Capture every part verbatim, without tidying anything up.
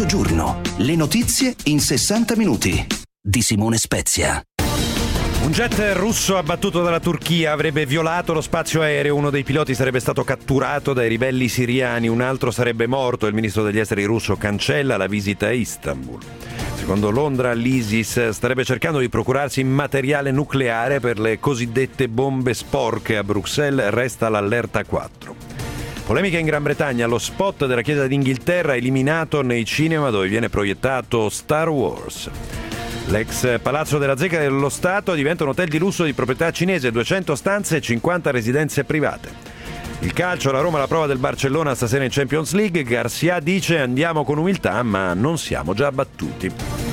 Mezzogiorno, le notizie in sessanta minuti di Simone Spezia. Un jet russo abbattuto dalla Turchia avrebbe violato lo spazio aereo, uno dei piloti sarebbe stato catturato dai ribelli siriani, un altro sarebbe morto. Il ministro degli esteri russo cancella la visita a Istanbul. Secondo Londra, l'ISIS starebbe cercando di procurarsi materiale nucleare per le cosiddette bombe sporche. A Bruxelles resta l'allerta quattro. Polemica in Gran Bretagna, lo spot della Chiesa d'Inghilterra eliminato nei cinema dove viene proiettato Star Wars. L'ex Palazzo della Zecca dello Stato diventa un hotel di lusso di proprietà cinese, duecento stanze e cinquanta residenze private. Il calcio, la Roma alla prova del Barcellona stasera in Champions League. Garcia dice: andiamo con umiltà, ma non siamo già battuti.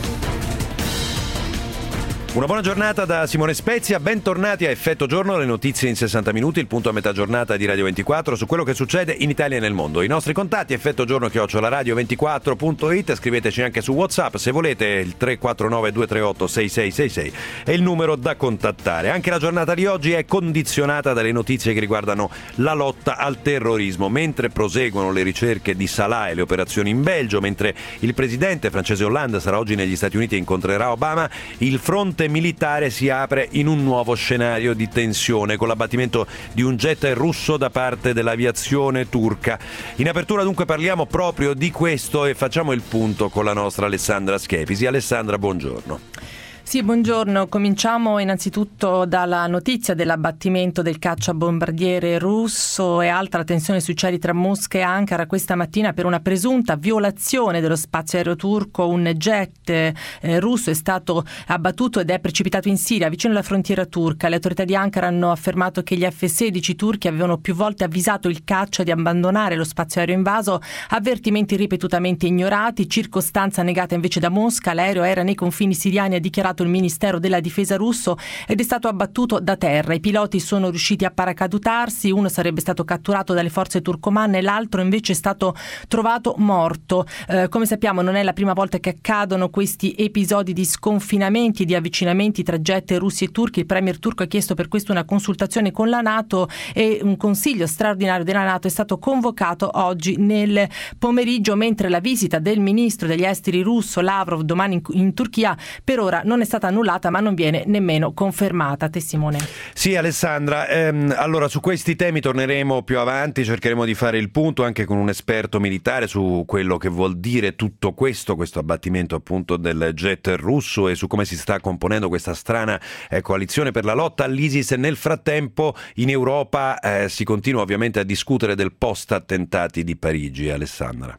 Una buona giornata da Simone Spezia, bentornati a Effetto Giorno, le notizie in sessanta minuti, il punto a metà giornata di Radio ventiquattro su quello che succede in Italia e nel mondo. I nostri contatti: effettogiorno chiocciola radio ventiquattro punto it, scriveteci anche su WhatsApp se volete, il tre quattro nove due tre otto sei sei sei sei è il numero da contattare. Anche la giornata di oggi è condizionata dalle notizie che riguardano la lotta al terrorismo, mentre proseguono le ricerche di Salah e le operazioni in Belgio, mentre il presidente francese Hollande sarà oggi negli Stati Uniti e incontrerà Obama. Il fronte militare si apre in un nuovo scenario di tensione con l'abbattimento di un jet russo da parte dell'aviazione turca. In apertura dunque parliamo proprio di questo e facciamo il punto con la nostra Alessandra Schepisi. Alessandra, buongiorno. Sì, buongiorno. Cominciamo innanzitutto dalla notizia dell'abbattimento del cacciabombardiere russo. È alta la tensione sui cieli tra Mosca e Ankara questa mattina per una presunta violazione dello spazio aereo turco. Un jet eh, russo è stato abbattuto ed è precipitato in Siria, vicino alla frontiera turca. Le autorità di Ankara hanno affermato che gli F sedici turchi avevano più volte avvisato il caccia di abbandonare lo spazio aereo invaso, avvertimenti ripetutamente ignorati, circostanza negata invece da Mosca. L'aereo era nei confini siriani, ha dichiarato il Ministero della Difesa russo, ed è stato abbattuto da terra. I piloti sono riusciti a paracadutarsi, uno sarebbe stato catturato dalle forze turcomanne, l'altro invece è stato trovato morto. Eh, come sappiamo non è la prima volta che accadono questi episodi di sconfinamenti e di avvicinamenti tra jet russi e turchi. Il premier turco ha chiesto per questo una consultazione con la NATO e un consiglio straordinario della NATO è stato convocato oggi nel pomeriggio, mentre la visita del ministro degli esteri russo Lavrov domani in, in Turchia per ora non è stata annullata, ma non viene nemmeno confermata. Te, Simone. Sì, Alessandra, ehm, allora su questi temi torneremo più avanti, cercheremo di fare il punto anche con un esperto militare su quello che vuol dire tutto questo, questo abbattimento appunto del jet russo e su come si sta componendo questa strana eh, coalizione per la lotta all'ISIS. Nel frattempo in Europa eh, si continua ovviamente a discutere del post-attentati di Parigi, Alessandra.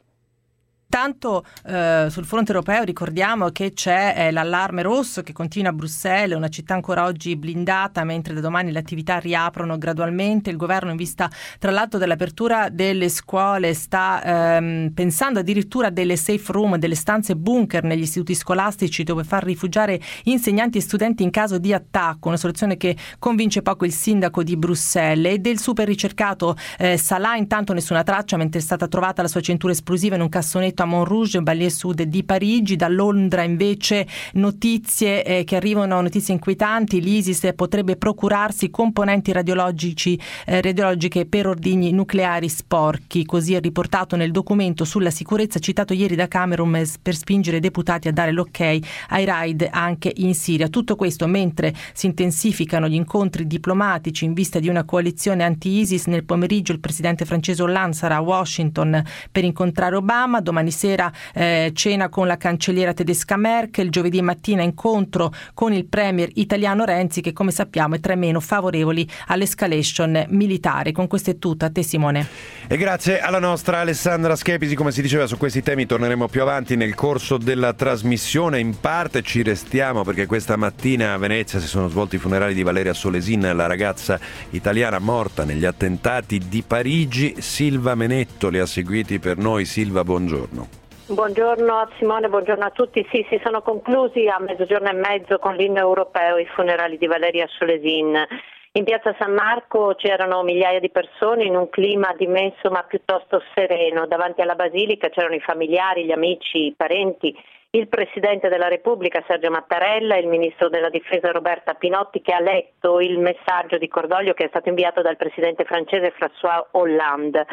Tanto eh, sul fronte europeo ricordiamo che c'è eh, l'allarme rosso che continua a Bruxelles, una città ancora oggi blindata, mentre da domani le attività riaprono gradualmente. Il governo, in vista tra l'altro dell'apertura delle scuole, sta ehm, pensando addirittura a delle safe room, delle stanze bunker negli istituti scolastici dove far rifugiare insegnanti e studenti in caso di attacco, una soluzione che convince poco il sindaco di Bruxelles. E del super ricercato eh, Salah intanto nessuna traccia, mentre è stata trovata la sua cintura esplosiva in un cassonetto a Montrouge, Banlieue Sud di Parigi. Da Londra invece notizie eh, che arrivano, notizie inquietanti. L'ISIS potrebbe procurarsi componenti radiologici eh, radiologiche per ordigni nucleari sporchi, così è riportato nel documento sulla sicurezza citato ieri da Cameron per spingere i deputati a dare l'ok ai raid anche in Siria. Tutto questo mentre si intensificano gli incontri diplomatici in vista di una coalizione anti-ISIS. Nel pomeriggio il presidente francese Hollande sarà a Washington per incontrare Obama. Domani sera eh, cena con la cancelliera tedesca Merkel. Giovedì mattina incontro con il premier italiano Renzi, che come sappiamo è tra i meno favorevoli all'escalation militare. Con questo è tutto. A te, Simone. E grazie alla nostra Alessandra Schepisi. Come si diceva, su questi temi torneremo più avanti nel corso della trasmissione. In parte ci restiamo perché questa mattina a Venezia si sono svolti i funerali di Valeria Solesin, la ragazza italiana morta negli attentati di Parigi. Silva Menetto li ha seguiti per noi. Silva, buongiorno. Buongiorno a Simone, buongiorno a tutti. Sì, si sono conclusi a mezzogiorno e mezzo con l'inno europeo i funerali di Valeria Solesin. In piazza San Marco c'erano migliaia di persone in un clima dimesso ma piuttosto sereno. Davanti alla basilica c'erano i familiari, gli amici, i parenti, il Presidente della Repubblica Sergio Mattarella e il Ministro della Difesa Roberta Pinotti, che ha letto il messaggio di cordoglio che è stato inviato dal Presidente francese François Hollande.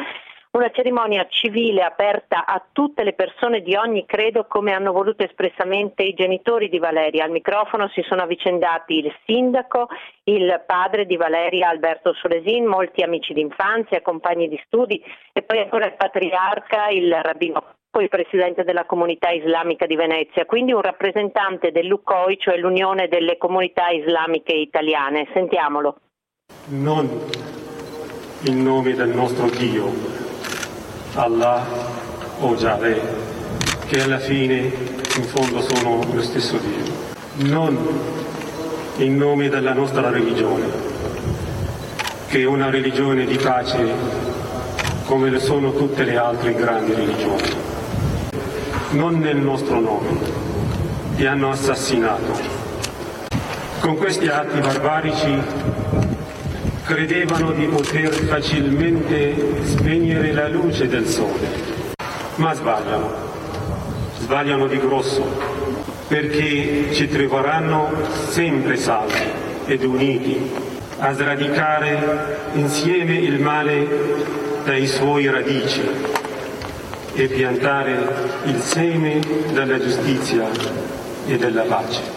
Una cerimonia civile aperta a tutte le persone di ogni credo, come hanno voluto espressamente i genitori di Valeria. Al microfono si sono avvicendati il sindaco, il padre di Valeria Alberto Solesin, molti amici d'infanzia, compagni di studi e poi ancora il patriarca, il rabbino, poi il presidente della comunità islamica di Venezia, quindi un rappresentante dell'U C O I, cioè l'Unione delle Comunità Islamiche Italiane. Sentiamolo. Non in nome del nostro Dio, Allah o Yahweh, che alla fine in fondo sono lo stesso Dio. Non in nome della nostra religione, che è una religione di pace come lo sono tutte le altre grandi religioni. Non nel nostro nome, che hanno assassinato. Con questi atti barbarici credevano di poter facilmente spegnere la luce del sole, ma sbagliano, sbagliano di grosso, perché ci troveranno sempre saldi ed uniti a sradicare insieme il male dai suoi radici e piantare il seme della giustizia e della pace.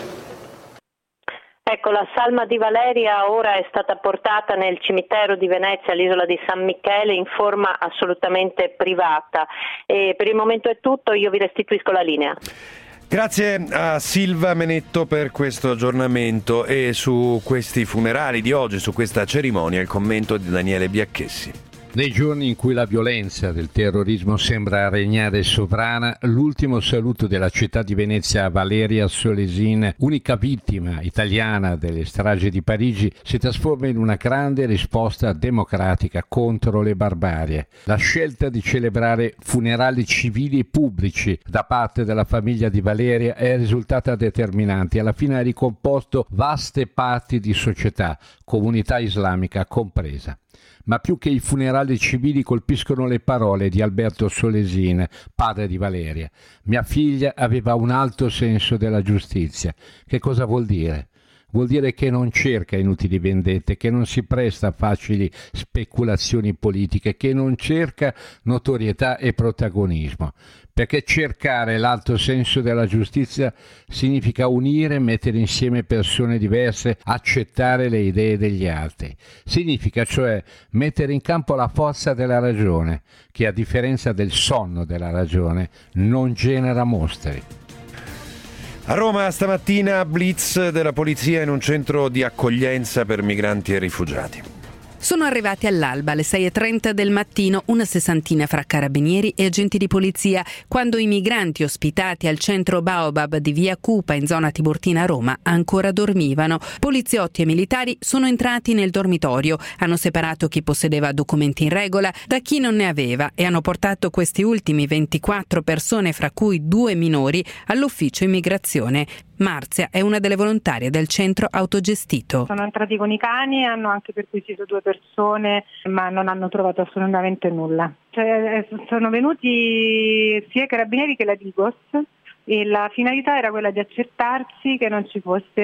Ecco, la salma di Valeria ora è stata portata nel cimitero di Venezia, all'isola di San Michele, in forma assolutamente privata. E per il momento è tutto, io vi restituisco la linea. Grazie a Silva Menetto per questo aggiornamento e su questi funerali di oggi, su questa cerimonia, il commento di Daniele Biacchessi. Nei giorni in cui la violenza del terrorismo sembra regnare sovrana, l'ultimo saluto della città di Venezia a Valeria Solesin, unica vittima italiana delle stragi di Parigi, si trasforma in una grande risposta democratica contro le barbarie. La scelta di celebrare funerali civili e pubblici da parte della famiglia di Valeria è risultata determinante. Alla fine ha ricomposto vaste parti di società, comunità islamica compresa. Ma più che i funerali civili colpiscono le parole di Alberto Solesin, padre di Valeria. Mia figlia aveva un alto senso della giustizia. Che cosa vuol dire? Vuol dire che non cerca inutili vendette, che non si presta a facili speculazioni politiche, che non cerca notorietà e protagonismo. Perché cercare l'alto senso della giustizia significa unire, mettere insieme persone diverse, accettare le idee degli altri. Significa cioè mettere in campo la forza della ragione, che a differenza del sonno della ragione non genera mostri. A Roma stamattina blitz della polizia in un centro di accoglienza per migranti e rifugiati. Sono arrivati all'alba alle sei e trenta del mattino una sessantina fra carabinieri e agenti di polizia quando i migranti ospitati al centro Baobab di via Cupa in zona Tiburtina a Roma ancora dormivano. Poliziotti e militari sono entrati nel dormitorio, hanno separato chi possedeva documenti in regola da chi non ne aveva e hanno portato questi ultimi ventiquattro persone, fra cui due minori, all'ufficio immigrazione. Marzia è una delle volontarie del centro autogestito. Sono entrati con i cani, hanno anche perquisito due persone, ma non hanno trovato assolutamente nulla. Cioè, sono venuti sia i carabinieri che la Digos e la finalità era quella di accertarsi che non ci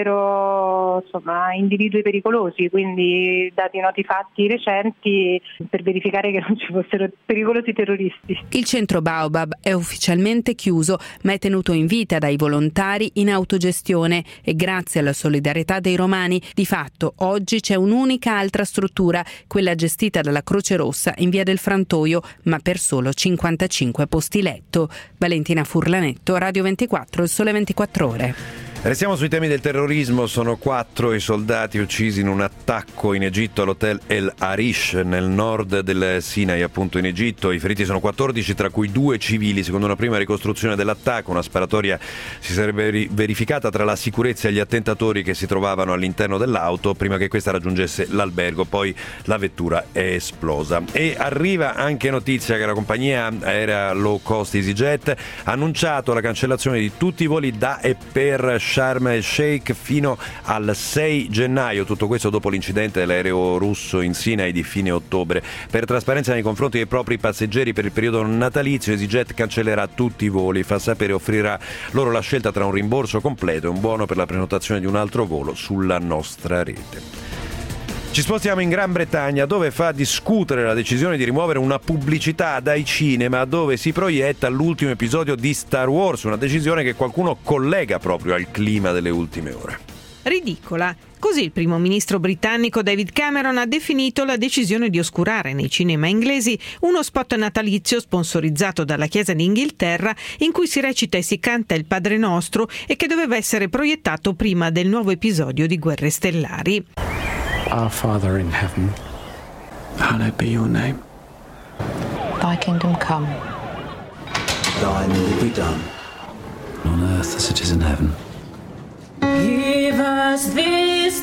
fossero insomma individui pericolosi, quindi dati noti fatti recenti per verificare che non ci fossero pericolosi terroristi. Il centro Baobab è ufficialmente chiuso, ma è tenuto in vita dai volontari in autogestione e grazie alla solidarietà dei romani di fatto oggi c'è un'unica altra struttura, quella gestita dalla Croce Rossa in via del Frantoio, ma per solo cinquantacinque posti letto. Valentina Furlanetto, Radio ventiquattro, il Sole ventiquattro Ore. Restiamo sui temi del terrorismo. Sono quattro i soldati uccisi in un attacco in Egitto all'hotel El Arish nel nord del Sinai, appunto in Egitto. I feriti sono quattordici, tra cui due civili. Secondo una prima ricostruzione dell'attacco, una sparatoria si sarebbe verificata tra la sicurezza e gli attentatori che si trovavano all'interno dell'auto prima che questa raggiungesse l'albergo. Poi la vettura è esplosa. E arriva anche notizia che la compagnia aerea low cost EasyJet ha annunciato la cancellazione di tutti i voli da e per Sharm el Sheikh fino al sei gennaio, tutto questo dopo l'incidente dell'aereo russo in Sinai di fine ottobre. Per trasparenza nei confronti dei propri passeggeri per il periodo natalizio, EasyJet cancellerà tutti i voli, fa sapere offrirà loro la scelta tra un rimborso completo e un buono per la prenotazione di un altro volo sulla nostra rete. Ci spostiamo in Gran Bretagna, dove fa discutere la decisione di rimuovere una pubblicità dai cinema dove si proietta l'ultimo episodio di Star Wars, una decisione che qualcuno collega proprio al clima delle ultime ore. Ridicola. Così il primo ministro britannico David Cameron ha definito la decisione di oscurare nei cinema inglesi uno spot natalizio sponsorizzato dalla Chiesa d'Inghilterra in cui si recita e si canta il Padre Nostro e che doveva essere proiettato prima del nuovo episodio di Guerre Stellari. Our Father in heaven, hallowed be your name. Thy kingdom come. Thine will be done, on earth as it is in heaven. Give us this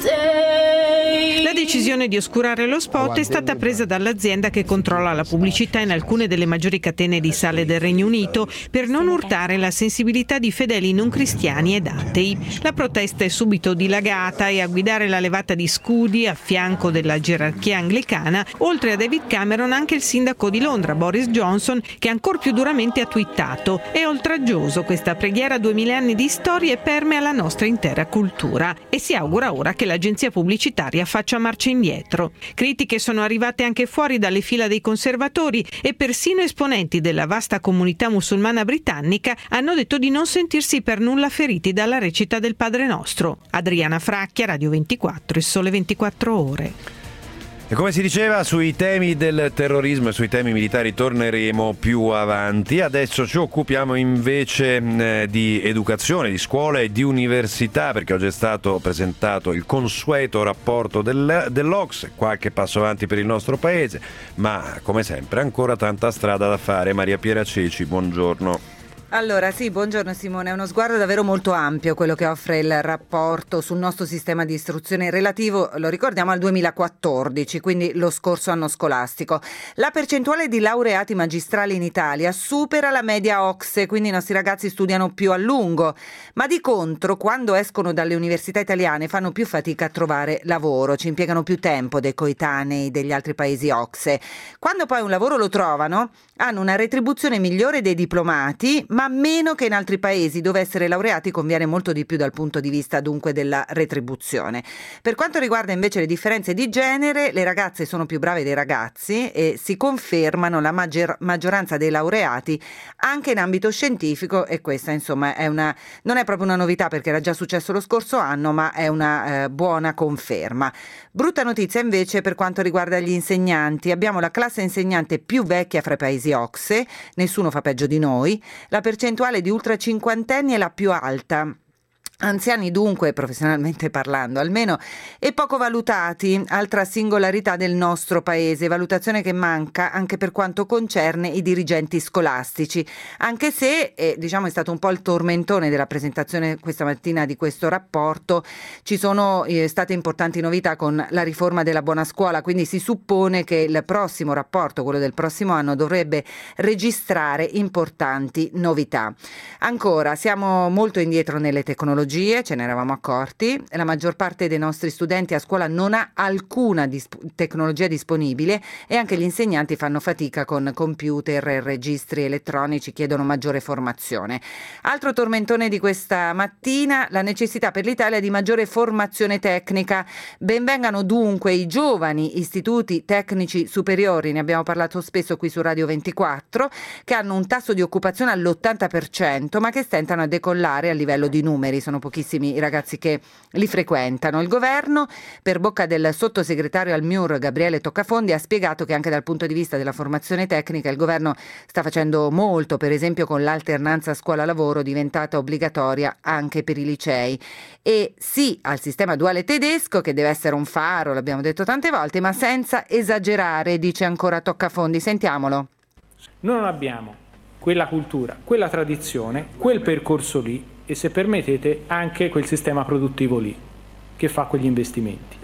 day. La decisione di oscurare lo spot è stata presa dall'azienda che controlla la pubblicità in alcune delle maggiori catene di sale del Regno Unito per non urtare la sensibilità di fedeli non cristiani ed atei. La protesta è subito dilagata e a guidare la levata di scudi a fianco della gerarchia anglicana, oltre a David Cameron, anche il sindaco di Londra, Boris Johnson, che ancor più duramente ha twittato: è oltraggioso, questa preghiera a duemila anni di storia permea la nostra intera cultura, e si augura ora che l'agenzia pubblicitaria faccia marcia indietro. Critiche sono arrivate anche fuori dalle fila dei conservatori e persino esponenti della vasta comunità musulmana britannica hanno detto di non sentirsi per nulla feriti dalla recita del Padre Nostro. Adriana Fracchia, Radio ventiquattro, Il Sole ventiquattro Ore. E come si diceva, sui temi del terrorismo e sui temi militari torneremo più avanti. Adesso ci occupiamo invece eh, di educazione, di scuola e di università, perché oggi è stato presentato il consueto rapporto del, dell'O C S E, qualche passo avanti per il nostro paese, ma come sempre ancora tanta strada da fare. Maria Piera Ceci, buongiorno. Allora sì, buongiorno Simone, è uno sguardo davvero molto ampio quello che offre il rapporto sul nostro sistema di istruzione relativo, lo ricordiamo, al duemilaquattordici, quindi lo scorso anno scolastico. La percentuale di laureati magistrali in Italia supera la media O C S E, quindi i nostri ragazzi studiano più a lungo, ma di contro quando escono dalle università italiane fanno più fatica a trovare lavoro, ci impiegano più tempo dei coetanei degli altri paesi O C S E. Quando poi un lavoro lo trovano, hanno una retribuzione migliore dei diplomati, ma meno che in altri paesi dove essere laureati conviene molto di più dal punto di vista dunque della retribuzione. Per quanto riguarda invece le differenze di genere, le ragazze sono più brave dei ragazzi e si confermano la maggior- maggioranza dei laureati anche in ambito scientifico, e questa insomma è una, non è proprio una novità perché era già successo lo scorso anno, ma è una eh, buona conferma. Brutta notizia invece per quanto riguarda gli insegnanti. Abbiamo la classe insegnante più vecchia fra i paesi O C S E, nessuno fa peggio di noi. La percentuale di ultra cinquantenni è la più alta. Anziani dunque, professionalmente parlando almeno, e poco valutati, altra singolarità del nostro paese, valutazione che manca anche per quanto concerne i dirigenti scolastici, anche se eh, diciamo è stato un po' il tormentone della presentazione questa mattina di questo rapporto. Ci sono eh, state importanti novità con la riforma della buona scuola, quindi si suppone che il prossimo rapporto, quello del prossimo anno, dovrebbe registrare importanti novità. Ancora, siamo molto indietro nelle tecnologie, ce ne eravamo accorti, la maggior parte dei nostri studenti a scuola non ha alcuna disp- tecnologia disponibile e anche gli insegnanti fanno fatica con computer e registri elettronici, chiedono maggiore formazione. Altro tormentone di questa mattina, la necessità per l'Italia di maggiore formazione tecnica. Benvengano dunque i giovani istituti tecnici superiori, ne abbiamo parlato spesso qui su Radio ventiquattro, che hanno un tasso di occupazione all'ottanta per cento ma che stentano a decollare a livello di numeri. Sono pochissimi i ragazzi che li frequentano. Il governo, per bocca del sottosegretario al M I U R Gabriele Toccafondi, ha spiegato che anche dal punto di vista della formazione tecnica il governo sta facendo molto, per esempio con l'alternanza scuola-lavoro diventata obbligatoria anche per i licei. E sì al sistema duale tedesco, che deve essere un faro, l'abbiamo detto tante volte, ma senza esagerare, dice ancora Toccafondi. Sentiamolo. Noi non abbiamo quella cultura, quella tradizione, quel percorso lì, e se permettete anche quel sistema produttivo lì che fa quegli investimenti.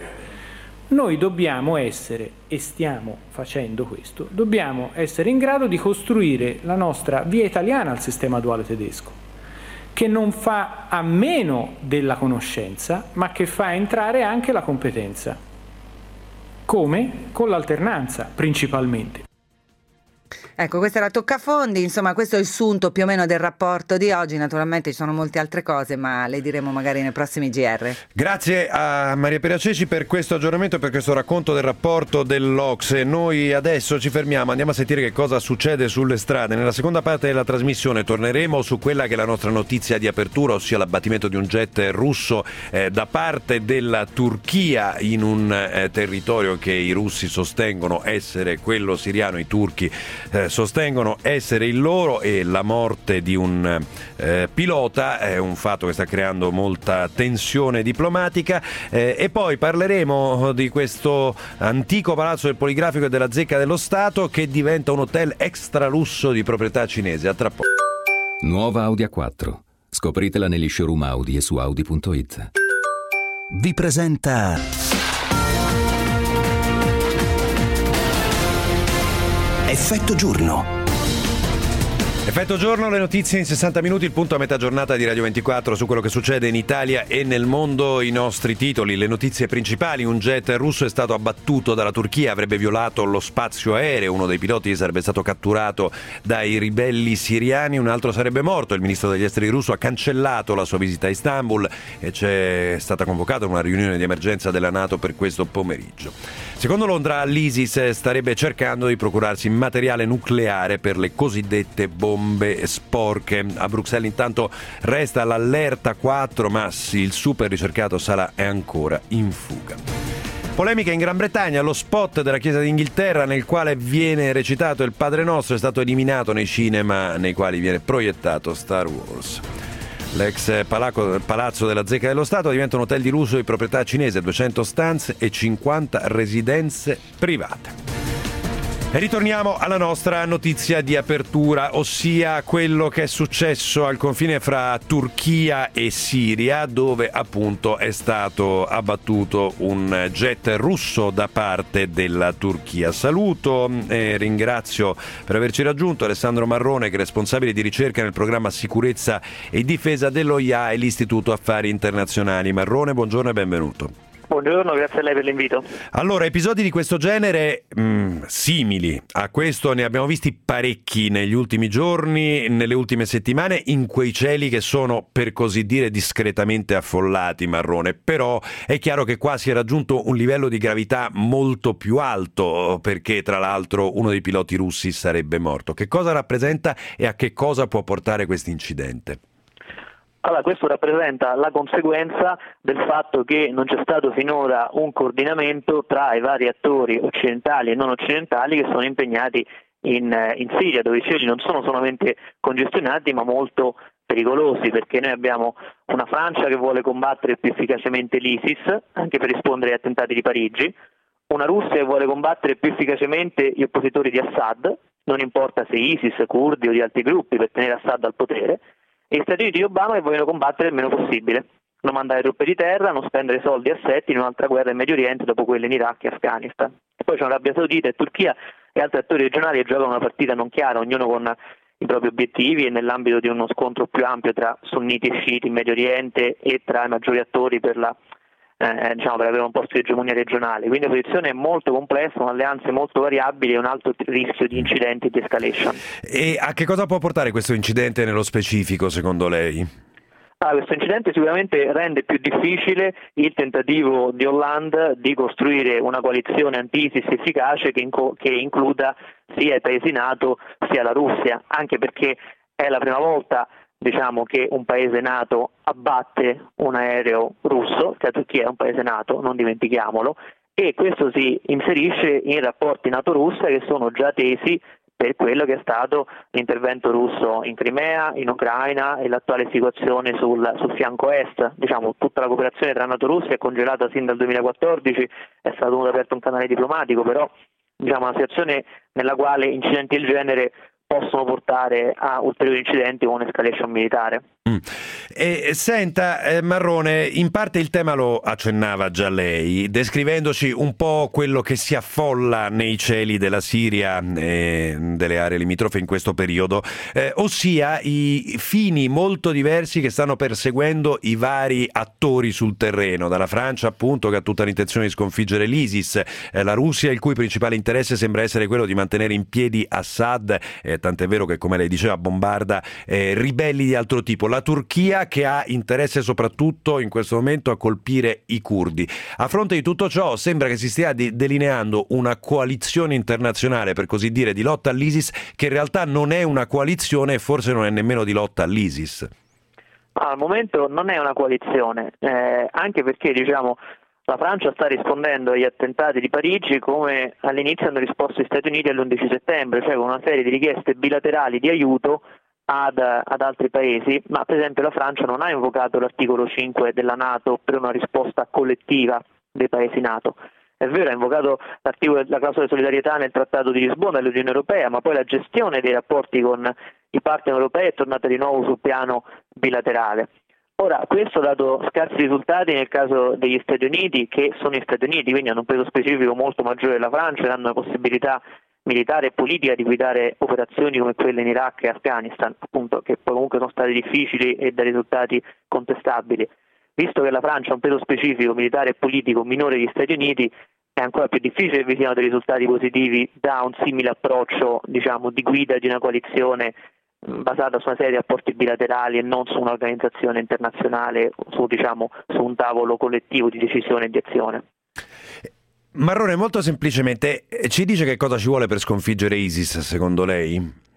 Noi dobbiamo essere, e stiamo facendo questo, dobbiamo essere in grado di costruire la nostra via italiana al sistema duale tedesco, che non fa a meno della conoscenza, ma che fa entrare anche la competenza. Come? Con l'alternanza, principalmente. Ecco, questa era Toccafondi, insomma questo è il sunto più o meno del rapporto di oggi, naturalmente ci sono molte altre cose ma le diremo magari nei prossimi G R. Grazie a Maria Pia Ceci per questo aggiornamento e per questo racconto del rapporto dell'Ocse. Noi adesso ci fermiamo, andiamo a sentire che cosa succede sulle strade. Nella seconda parte della trasmissione torneremo su quella che è la nostra notizia di apertura, ossia l'abbattimento di un jet russo eh, da parte della Turchia in un eh, territorio che i russi sostengono essere quello siriano, i turchi eh, sostengono essere il loro, e la morte di un eh, pilota è un fatto che sta creando molta tensione diplomatica, eh, e poi parleremo di questo antico palazzo del Poligrafico e della Zecca dello Stato che diventa un hotel extra lusso di proprietà cinese. A tra poco. Nuova Audi A quattro. Scopritela negli showroom Audi e su Audi punto it. Vi presenta Effetto Giorno. Effetto Giorno, le notizie in sessanta minuti, il punto a metà giornata di Radio ventiquattro su quello che succede in Italia e nel mondo. I nostri titoli, le notizie principali: un jet russo è stato abbattuto dalla Turchia, avrebbe violato lo spazio aereo, uno dei piloti sarebbe stato catturato dai ribelli siriani, un altro sarebbe morto. Il ministro degli esteri russo ha cancellato la sua visita a Istanbul e c'è stata convocata una riunione di emergenza della NATO per questo pomeriggio. Secondo Londra, l'ISIS starebbe cercando di procurarsi materiale nucleare per le cosiddette bombe sporche. A Bruxelles intanto resta l'allerta quattro, ma il super ricercato Salah è ancora in fuga. Polemica in Gran Bretagna, lo spot della Chiesa d'Inghilterra nel quale viene recitato il Padre Nostro è stato eliminato nei cinema nei quali viene proiettato Star Wars. L'ex palazzo della Zecca dello Stato diventa un hotel di lusso di proprietà cinese, duecento stanze e cinquanta residenze private. E ritorniamo alla nostra notizia di apertura, ossia quello che è successo al confine fra Turchia e Siria, dove appunto è stato abbattuto un jet russo da parte della Turchia. Saluto e ringrazio per averci raggiunto Alessandro Marrone, che è responsabile di ricerca nel programma Sicurezza e Difesa dell'O I A e l'Istituto Affari Internazionali. Marrone, buongiorno e benvenuto. Buongiorno, grazie a lei per l'invito. Allora, episodi di questo genere mh, simili a questo ne abbiamo visti parecchi negli ultimi giorni, nelle ultime settimane, in quei cieli che sono, per così dire, discretamente affollati, Marrone. Però è chiaro che qua si è raggiunto un livello di gravità molto più alto, perché tra l'altro uno dei piloti russi sarebbe morto. Che cosa rappresenta e a che cosa può portare questo incidente? Allora, questo rappresenta la conseguenza del fatto che non c'è stato finora un coordinamento tra i vari attori occidentali e non occidentali che sono impegnati in, in Siria, dove i cieli non sono solamente congestionati ma molto pericolosi, perché noi abbiamo una Francia che vuole combattere più efficacemente l'ISIS, anche per rispondere agli attentati di Parigi, una Russia che vuole combattere più efficacemente gli oppositori di Assad, non importa se ISIS, curdi o di altri gruppi, per tenere Assad al potere, e gli Stati Uniti di Obama che vogliono combattere il meno possibile, non mandare truppe di terra, non spendere soldi e assetti in un'altra guerra in Medio Oriente dopo quelle in Iraq e Afghanistan. E poi c'è Arabia Saudita e Turchia e altri attori regionali che giocano una partita non chiara, ognuno con i propri obiettivi e nell'ambito di uno scontro più ampio tra sunniti e sciiti in Medio Oriente e tra i maggiori attori per la Eh, diciamo per avere un posto di egemonia regionale. Quindi la posizione è molto complessa, un'alleanza molto variabile e un alto rischio di incidenti e di escalation. E a che cosa può portare questo incidente nello specifico, secondo lei? Ah, questo incidente sicuramente rende più difficile il tentativo di Hollande di costruire una coalizione anti-ISIS efficace che, inco- che includa sia i paesi NATO sia la Russia, anche perché è la prima volta diciamo che un paese NATO abbatte un aereo russo, che la Turchia è un paese NATO, non dimentichiamolo, e questo si inserisce in rapporti NATO-Russia che sono già tesi per quello che è stato l'intervento russo in Crimea, in Ucraina e l'attuale situazione sul, sul fianco est. Diciamo, tutta la cooperazione tra NATO-Russia è congelata sin dal duemilaquattordici, è stato aperto un canale diplomatico, però diciamo una situazione nella quale incidenti del genere possono portare a ulteriori incidenti o un'escalation militare. Mm. E, senta eh, Marrone, in parte il tema lo accennava già lei, descrivendoci un po' quello che si affolla nei cieli della Siria e delle aree limitrofe in questo periodo, eh, ossia i fini molto diversi che stanno perseguendo i vari attori sul terreno, dalla Francia appunto, che ha tutta l'intenzione di sconfiggere l'ISIS, eh, la Russia il cui principale interesse sembra essere quello di mantenere in piedi Assad, eh, tant'è vero che, come lei diceva, bombarda eh, ribelli di altro tipo, la Turchia che ha interesse soprattutto in questo momento a colpire i curdi. A fronte di tutto ciò sembra che si stia delineando una coalizione internazionale, per così dire, di lotta all'ISIS, che in realtà non è una coalizione e forse non è nemmeno di lotta all'ISIS. Al momento non è una coalizione, eh, anche perché diciamo la Francia sta rispondendo agli attentati di Parigi come all'inizio hanno risposto gli Stati Uniti all'undici settembre, cioè con una serie di richieste bilaterali di aiuto Ad, ad altri paesi, ma per esempio la Francia non ha invocato l'articolo cinque della NATO per una risposta collettiva dei paesi NATO. È vero, ha invocato l'articolo della clausola di solidarietà nel Trattato di Lisbona dell'Unione Europea, ma poi la gestione dei rapporti con i partner europei è tornata di nuovo sul piano bilaterale. Ora, questo ha dato scarsi risultati nel caso degli Stati Uniti, che sono gli Stati Uniti, quindi hanno un peso specifico molto maggiore della Francia e hanno la possibilità militare e politica di guidare operazioni come quelle in Iraq e Afghanistan, appunto, che poi comunque sono state difficili e da risultati contestabili. Visto che la Francia ha un peso specifico militare e politico minore degli Stati Uniti, è ancora più difficile che vi siano dei risultati positivi da un simile approccio, diciamo, di guida di una coalizione basata su una serie di rapporti bilaterali e non su un'organizzazione internazionale, su, diciamo, su un tavolo collettivo di decisione e di azione. Marrone, molto semplicemente, ci dice che cosa ci vuole per sconfiggere ISIS, secondo lei?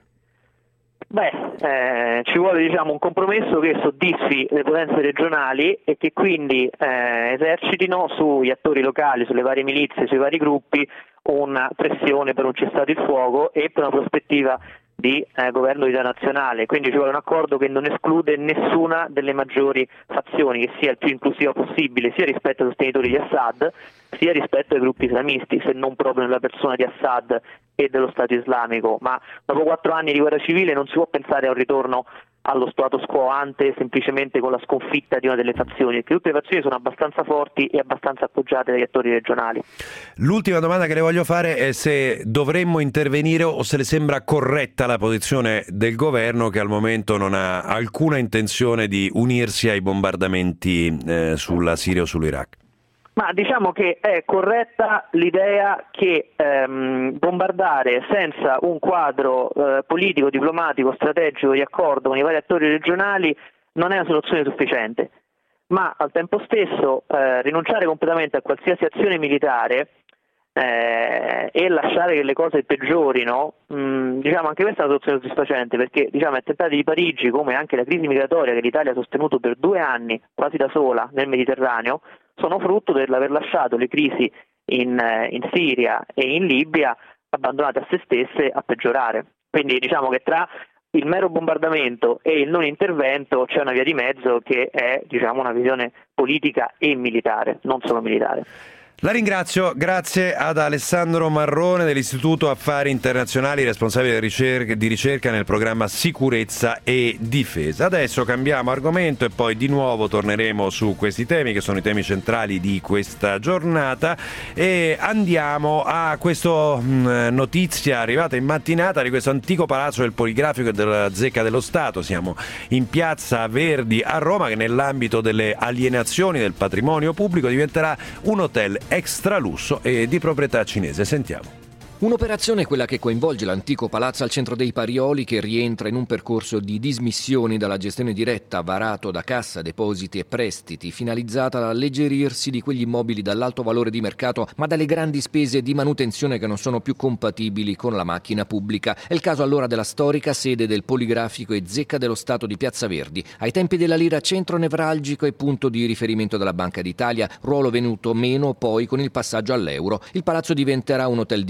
Beh, eh, ci vuole diciamo un compromesso che soddisfi le potenze regionali e che quindi eh, esercitino sugli attori locali, sulle varie milizie, sui vari gruppi, una pressione per un cessate il fuoco e per una prospettiva di eh, governo di unità nazionale. Quindi ci vuole un accordo che non esclude nessuna delle maggiori fazioni, che sia il più inclusiva possibile sia rispetto ai sostenitori di Assad sia rispetto ai gruppi islamisti, se non proprio nella persona di Assad e dello Stato islamico. Ma dopo quattro anni di guerra civile non si può pensare a un ritorno allo status quo ante semplicemente con la sconfitta di una delle fazioni, perché tutte le fazioni sono abbastanza forti e abbastanza appoggiate dagli attori regionali. L'ultima domanda che le voglio fare è se dovremmo intervenire o se le sembra corretta la posizione del governo, che al momento non ha alcuna intenzione di unirsi ai bombardamenti eh, sulla Siria o sull'Iraq. Ma diciamo che è corretta l'idea che ehm, bombardare senza un quadro eh, politico, diplomatico, strategico di accordo con i vari attori regionali non è una soluzione sufficiente, ma al tempo stesso eh, rinunciare completamente a qualsiasi azione militare eh, e lasciare che le cose peggiorino, mh, diciamo anche questa è una soluzione soddisfacente, perché diciamo, gli attentati di Parigi, come anche la crisi migratoria che l'Italia ha sostenuto per due anni quasi da sola nel Mediterraneo, sono frutto dell'aver lasciato le crisi in, in Siria e in Libia abbandonate a se stesse a peggiorare. Quindi diciamo che tra il mero bombardamento e il non intervento c'è una via di mezzo che è diciamo una visione politica e militare, non solo militare. La ringrazio, grazie ad Alessandro Marrone dell'Istituto Affari Internazionali, responsabile di ricerca nel programma Sicurezza e Difesa. Adesso cambiamo argomento e poi di nuovo torneremo su questi temi che sono i temi centrali di questa giornata e andiamo a questa notizia arrivata in mattinata di questo antico palazzo del Poligrafico e della Zecca dello Stato. Siamo in Piazza Verdi a Roma, che nell'ambito delle alienazioni del patrimonio pubblico diventerà un hotel extra lusso e di proprietà cinese. Sentiamo. Un'operazione quella che coinvolge l'antico palazzo al centro dei Parioli, che rientra in un percorso di dismissioni dalla gestione diretta varato da Cassa Depositi e Prestiti, finalizzata ad alleggerirsi di quegli immobili dall'alto valore di mercato ma dalle grandi spese di manutenzione che non sono più compatibili con la macchina pubblica. È il caso allora della storica sede del Poligrafico e Zecca dello Stato di Piazza Verdi, ai tempi della lira centro nevralgico e punto di riferimento della Banca d'Italia, ruolo venuto meno poi con il passaggio all'euro. Il palazzo diventerà un hotel di lusso a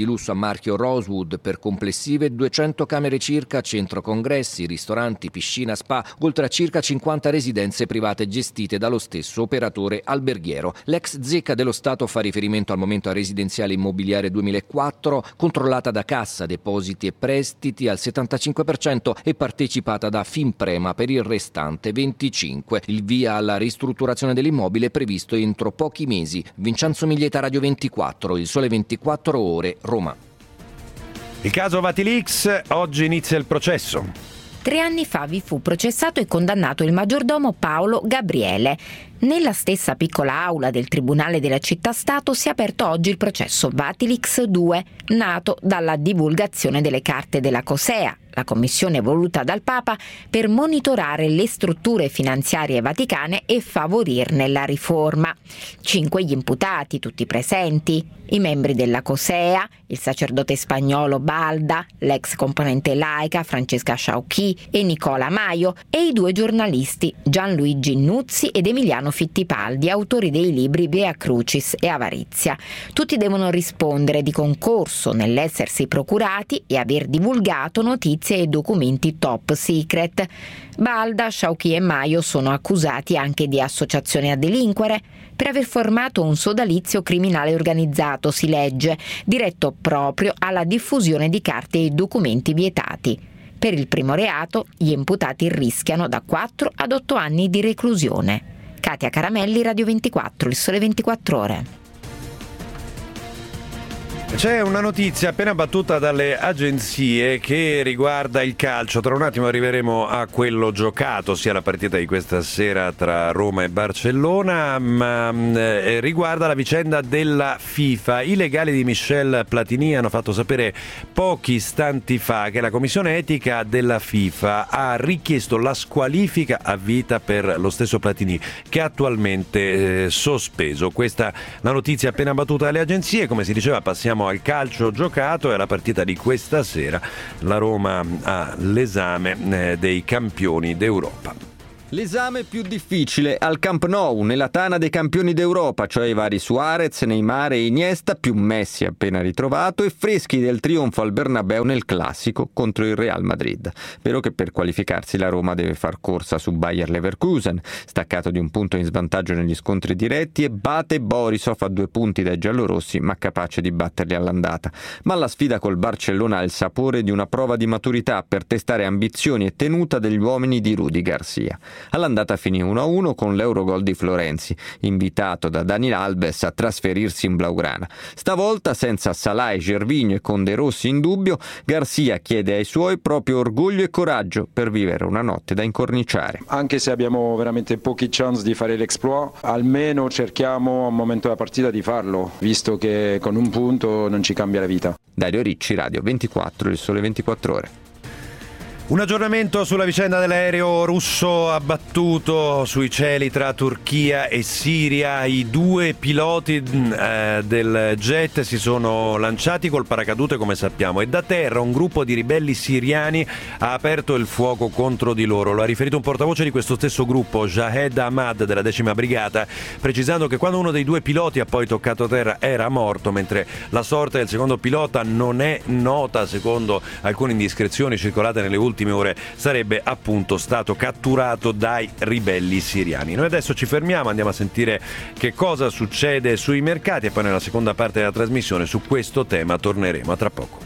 marchio Rosewood per complessive duecento camere circa, centro congressi, ristoranti, piscina, spa, oltre a circa cinquanta residenze private gestite dallo stesso operatore alberghiero. L'ex zecca dello Stato fa riferimento al momento a Residenziale Immobiliare duemilaquattro, controllata da Cassa Depositi e Prestiti al settantacinque per cento e partecipata da Finprema per il restante venticinque per cento. Il via alla ristrutturazione dell'immobile è previsto entro pochi mesi. Vincenzo Miglieta, Radio ventiquattro, Il Sole ventiquattro Ore, Roma. Il caso Vatilix, oggi inizia il processo. Tre anni fa vi fu processato e condannato il maggiordomo Paolo Gabriele. Nella stessa piccola aula del Tribunale della Città-Stato si è aperto oggi il processo Vatilix due, nato dalla divulgazione delle carte della COSEA, la commissione voluta dal Papa per monitorare le strutture finanziarie vaticane e favorirne la riforma. Cinque gli imputati, tutti presenti: i membri della COSEA, il sacerdote spagnolo Balda, l'ex componente laica Francesca Sciauchi e Nicola Maio, e i due giornalisti Gianluigi Nuzzi ed Emiliano Fittipaldi, autori dei libri Via Crucis e Avarizia. Tutti devono rispondere di concorso nell'essersi procurati e aver divulgato notizie e documenti top secret. Balda, Sciauchi e Maio sono accusati anche di associazione a delinquere per aver formato un sodalizio criminale organizzato, si legge, diretto proprio alla diffusione di carte e documenti vietati. Per il primo reato gli imputati rischiano da quattro ad otto anni di reclusione. Katia Caramelli, Radio ventiquattro, Il Sole ventiquattro Ore. C'è una notizia appena battuta dalle agenzie che riguarda il calcio. Tra un attimo arriveremo a quello giocato, sia la partita di questa sera tra Roma e Barcellona, ma eh, riguarda la vicenda della FIFA. I legali di Michel Platini hanno fatto sapere pochi istanti fa che la commissione etica della FIFA ha richiesto la squalifica a vita per lo stesso Platini, che è attualmente eh, sospeso. Questa è la notizia appena battuta dalle agenzie. Come si diceva, passiamo al calcio giocato e alla partita di questa sera. La Roma ha l'esame dei campioni d'Europa. L'esame più difficile al Camp Nou, nella tana dei campioni d'Europa, cioè i vari Suarez, Neymar e Iniesta, più Messi appena ritrovato, e freschi del trionfo al Bernabeu nel classico contro il Real Madrid. Però che per qualificarsi la Roma deve far corsa su Bayer Leverkusen, staccato di un punto in svantaggio negli scontri diretti, e bate Borisov a due punti dai giallorossi, ma capace di batterli all'andata. Ma la sfida col Barcellona ha il sapore di una prova di maturità per testare ambizioni e tenuta degli uomini di Rudi Garcia. All'andata finì uno a uno con l'Eurogol di Florenzi, invitato da Dani Alves a trasferirsi in Blaugrana. Stavolta, senza Salah e Gervinho e con De Rossi in dubbio, Garcia chiede ai suoi proprio orgoglio e coraggio per vivere una notte da incorniciare. Anche se abbiamo veramente pochi chance di fare l'exploit, almeno cerchiamo a un momento della partita di farlo, visto che con un punto non ci cambia la vita. Dario Ricci, Radio ventiquattro, Il Sole ventiquattro Ore. Un aggiornamento sulla vicenda dell'aereo russo abbattuto sui cieli tra Turchia e Siria. I due piloti eh, del jet si sono lanciati col paracadute, come sappiamo, e da terra un gruppo di ribelli siriani ha aperto il fuoco contro di loro. Lo ha riferito un portavoce di questo stesso gruppo, Jahed Ahmad, della decima brigata, precisando che quando uno dei due piloti ha poi toccato terra era morto, mentre la sorte del secondo pilota non è nota. Secondo alcune indiscrezioni circolate nelle ultime ultime ore sarebbe appunto stato catturato dai ribelli siriani. Noi adesso ci fermiamo, andiamo a sentire che cosa succede sui mercati e poi nella seconda parte della trasmissione su questo tema torneremo. A tra poco.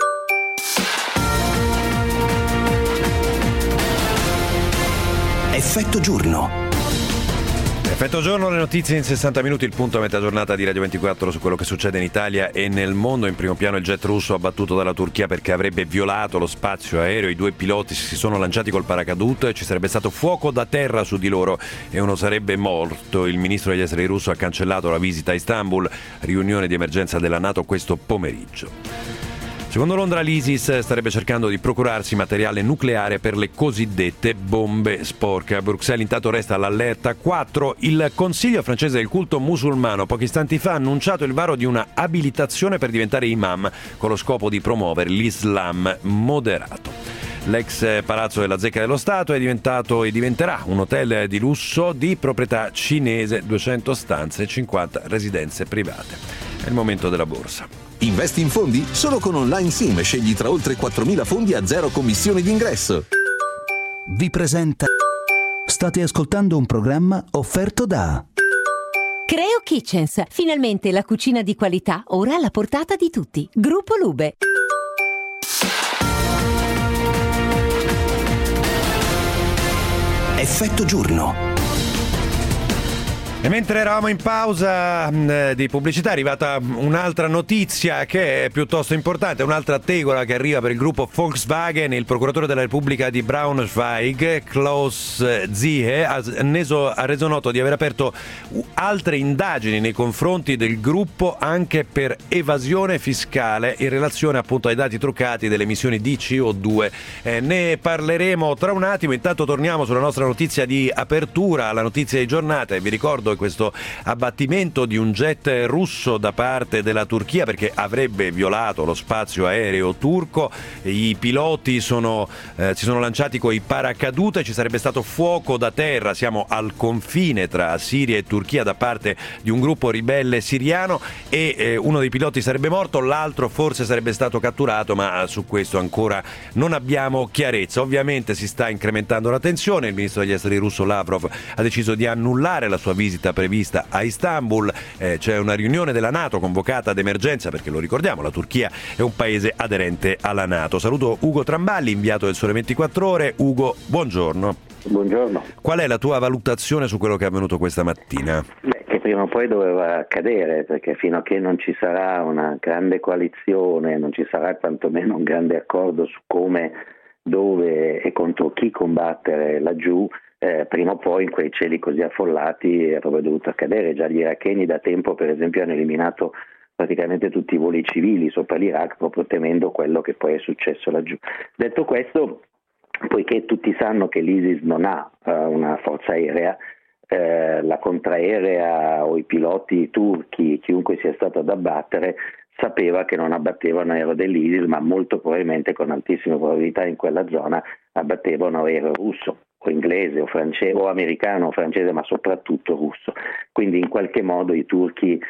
Effetto giorno. Effetto giorno, le notizie in sessanta minuti, il punto a metà giornata di Radio ventiquattro su quello che succede in Italia e nel mondo. In primo piano il jet russo abbattuto dalla Turchia perché avrebbe violato lo spazio aereo. I due piloti si sono lanciati col paracadute, ci sarebbe stato fuoco da terra su di loro e uno sarebbe morto. Il ministro degli esteri russo ha cancellato la visita a Istanbul, riunione di emergenza della NATO questo pomeriggio. Secondo Londra, l'ISIS starebbe cercando di procurarsi materiale nucleare per le cosiddette bombe sporche. A Bruxelles intanto resta l'allerta quattro. Il Consiglio francese del culto musulmano pochi istanti fa ha annunciato il varo di una abilitazione per diventare imam con lo scopo di promuovere l'Islam moderato. L'ex palazzo della Zecca dello Stato è diventato e diventerà un hotel di lusso di proprietà cinese, duecento stanze e cinquanta residenze private. È il momento della borsa. Investi in fondi? Solo con Online Sim scegli tra oltre quattromila fondi a zero commissioni d'ingresso. Vi presenta. State ascoltando un programma offerto da Creo Kitchens, finalmente la cucina di qualità, ora alla portata di tutti. Gruppo Lube. Effetto giorno. E mentre eravamo in pausa mh, di pubblicità è arrivata un'altra notizia che è piuttosto importante, un'altra tegola che arriva per il gruppo Volkswagen. Il procuratore della Repubblica di Braunschweig, Klaus Ziehe, ha, neso, ha reso noto di aver aperto altre indagini nei confronti del gruppo anche per evasione fiscale in relazione appunto ai dati truccati delle emissioni di C O due. Eh, ne parleremo tra un attimo, intanto torniamo sulla nostra notizia di apertura, la notizia di giornata, e vi ricordo questo abbattimento di un jet russo da parte della Turchia perché avrebbe violato lo spazio aereo turco. I piloti sono, eh, si sono lanciati con i paracadute, ci sarebbe stato fuoco da terra, siamo al confine tra Siria e Turchia da parte di un gruppo ribelle siriano e eh, uno dei piloti sarebbe morto, l'altro forse sarebbe stato catturato, ma su questo ancora non abbiamo chiarezza. Ovviamente si sta incrementando la tensione, il ministro degli esteri russo Lavrov ha deciso di annullare la sua visita prevista a Istanbul. Eh, c'è una riunione della NATO convocata d'emergenza perché, lo ricordiamo, la Turchia è un paese aderente alla NATO. Saluto Ugo Tramballi, inviato del Sole ventiquattro Ore. Ugo, buongiorno. Buongiorno. Qual è la tua valutazione su quello che è avvenuto questa mattina? Beh, che prima o poi doveva accadere, perché fino a che non ci sarà una grande coalizione, non ci sarà quantomeno un grande accordo su come, dove e contro chi combattere laggiù, Eh, prima o poi in quei cieli così affollati avrebbe dovuto accadere. Già gli iracheni da tempo, per esempio, hanno eliminato praticamente tutti i voli civili sopra l'Iraq, proprio temendo quello che poi è successo laggiù. Detto questo, poiché tutti sanno che l'ISIS non ha uh, una forza aerea, eh, la contraerea o i piloti turchi, chiunque sia stato ad abbattere, sapeva che non abbattevano aereo dell'ISIS, ma molto probabilmente, con altissima probabilità, in quella zona abbattevano aereo russo o inglese o francese o americano o francese, ma soprattutto russo. Quindi in qualche modo i turchi,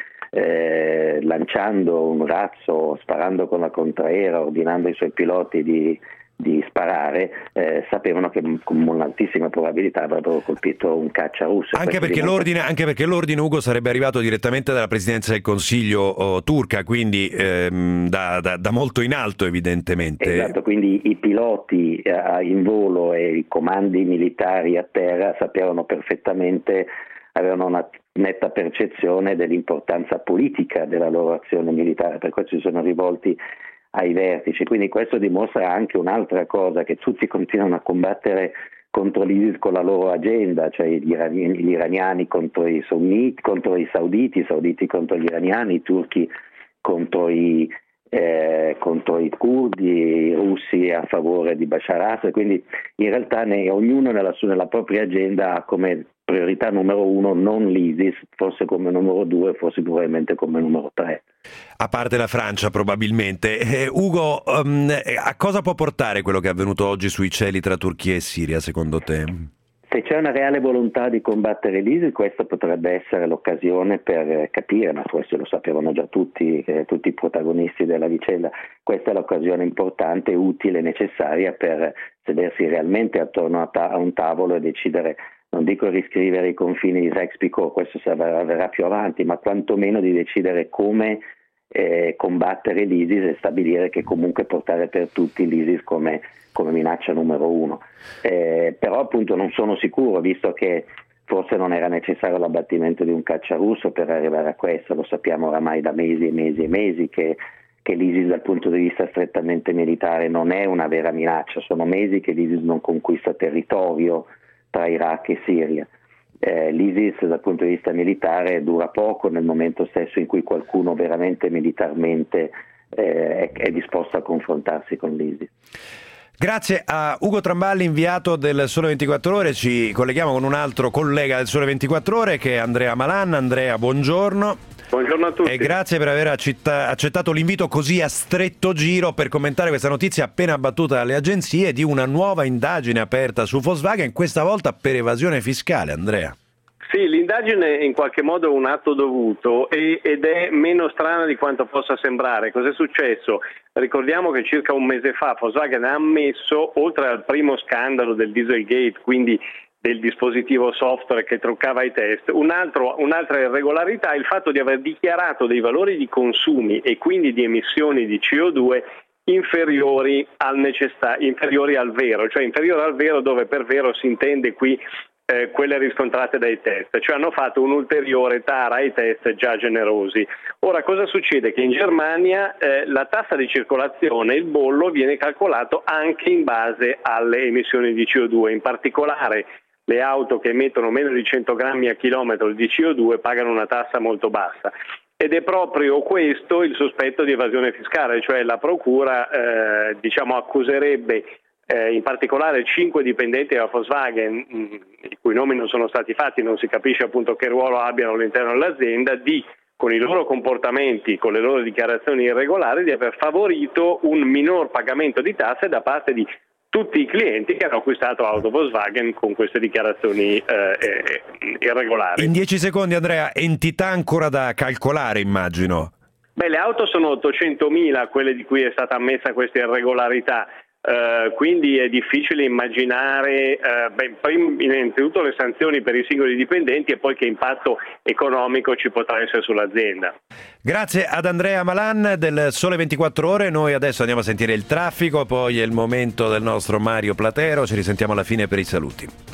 eh, lanciando un razzo, sparando con la contraerea, ordinando ai suoi piloti di, di sparare, eh, sapevano che con un'altissima probabilità avrebbero colpito un caccia russo. Anche perché, l'ordine, anche perché l'ordine, Ugo, sarebbe arrivato direttamente dalla Presidenza del Consiglio oh, turca, quindi ehm, da, da, da molto in alto evidentemente. Esatto, quindi i piloti eh, in volo e i comandi militari a terra sapevano perfettamente, avevano una netta percezione dell'importanza politica della loro azione militare, per questo si sono rivolti ai vertici. Quindi questo dimostra anche un'altra cosa, che tutti continuano a combattere contro l'ISIS con la loro agenda, cioè gli iraniani, gli iraniani contro i sunniti, contro i sauditi, i sauditi contro gli iraniani, i turchi contro i, eh, contro i curdi, i russi a favore di Bashar Assad. Quindi in realtà ne, ognuno nella, sua, nella propria agenda ha come priorità numero uno non l'ISIS, forse come numero due, forse probabilmente come numero tre. A parte la Francia probabilmente. Eh, Ugo, um, a cosa può portare quello che è avvenuto oggi sui cieli tra Turchia e Siria, secondo te? Se c'è una reale volontà di combattere l'ISIS, questa potrebbe essere l'occasione per capire, ma questo lo sapevano già tutti, eh, tutti i protagonisti della vicenda, questa è l'occasione importante, utile e necessaria per sedersi realmente attorno a, ta- a un tavolo e decidere, non dico riscrivere i confini di Sykes-Picot, questo avverrà più avanti, ma quantomeno di decidere come eh, combattere l'ISIS e stabilire che comunque portare per tutti l'ISIS come, come minaccia numero uno. Eh, però appunto non sono sicuro, visto che forse non era necessario l'abbattimento di un caccia russo per arrivare a questo, lo sappiamo oramai da mesi e mesi e mesi che, che l'ISIS dal punto di vista strettamente militare non è una vera minaccia, sono mesi che l'ISIS non conquista territorio tra Iraq e Siria. Eh, L'ISIS dal punto di vista militare dura poco nel momento stesso in cui qualcuno veramente militarmente eh, è, è disposto a confrontarsi con l'ISIS. Grazie a Ugo Tramballi, inviato del Sole ventiquattro Ore. Ci colleghiamo con un altro collega del Sole ventiquattro Ore che è Andrea Malan. Andrea, buongiorno. Buongiorno a tutti. E grazie per aver accitta- accettato l'invito così a stretto giro per commentare questa notizia appena battuta dalle agenzie di una nuova indagine aperta su Volkswagen, questa volta per evasione fiscale, Andrea. Sì, l'indagine è in qualche modo è un atto dovuto e, ed è meno strana di quanto possa sembrare. Cos'è successo? Ricordiamo che circa un mese fa Volkswagen ha ammesso, oltre al primo scandalo del Dieselgate, quindi del dispositivo software che truccava i test, un altro, un'altra irregolarità è il fatto di aver dichiarato dei valori di consumi e quindi di emissioni di C O due inferiori al necessario, inferiori al vero, cioè inferiore al vero, dove per vero si intende qui Eh, quelle riscontrate dai test, cioè hanno fatto un'ulteriore tara ai test già generosi. Ora cosa succede? Che in Germania eh, la tassa di circolazione, il bollo, viene calcolato anche in base alle emissioni di C O due, in particolare le auto che emettono meno di cento grammi a chilometro di C O due pagano una tassa molto bassa. Ed è proprio questo il sospetto di evasione fiscale, cioè la procura eh, diciamo accuserebbe Eh, in particolare cinque dipendenti della Volkswagen, mh, i cui nomi non sono stati fatti, non si capisce appunto che ruolo abbiano all'interno dell'azienda, di, con i loro comportamenti, con le loro dichiarazioni irregolari, di aver favorito un minor pagamento di tasse da parte di tutti i clienti che hanno acquistato auto Volkswagen con queste dichiarazioni eh, eh, irregolari. In dieci secondi, Andrea, entità ancora da calcolare, immagino. Beh, le auto sono ottocentomila, quelle di cui è stata ammessa questa irregolarità. Uh, quindi è difficile immaginare uh, beh, prim- innanzitutto le sanzioni per i singoli dipendenti e poi che impatto economico ci potrà essere sull'azienda. Grazie ad Andrea Malan del Sole ventiquattro Ore. Noi adesso andiamo a sentire il traffico, poi è il momento del nostro Mario Platero. Ci risentiamo alla fine per i saluti.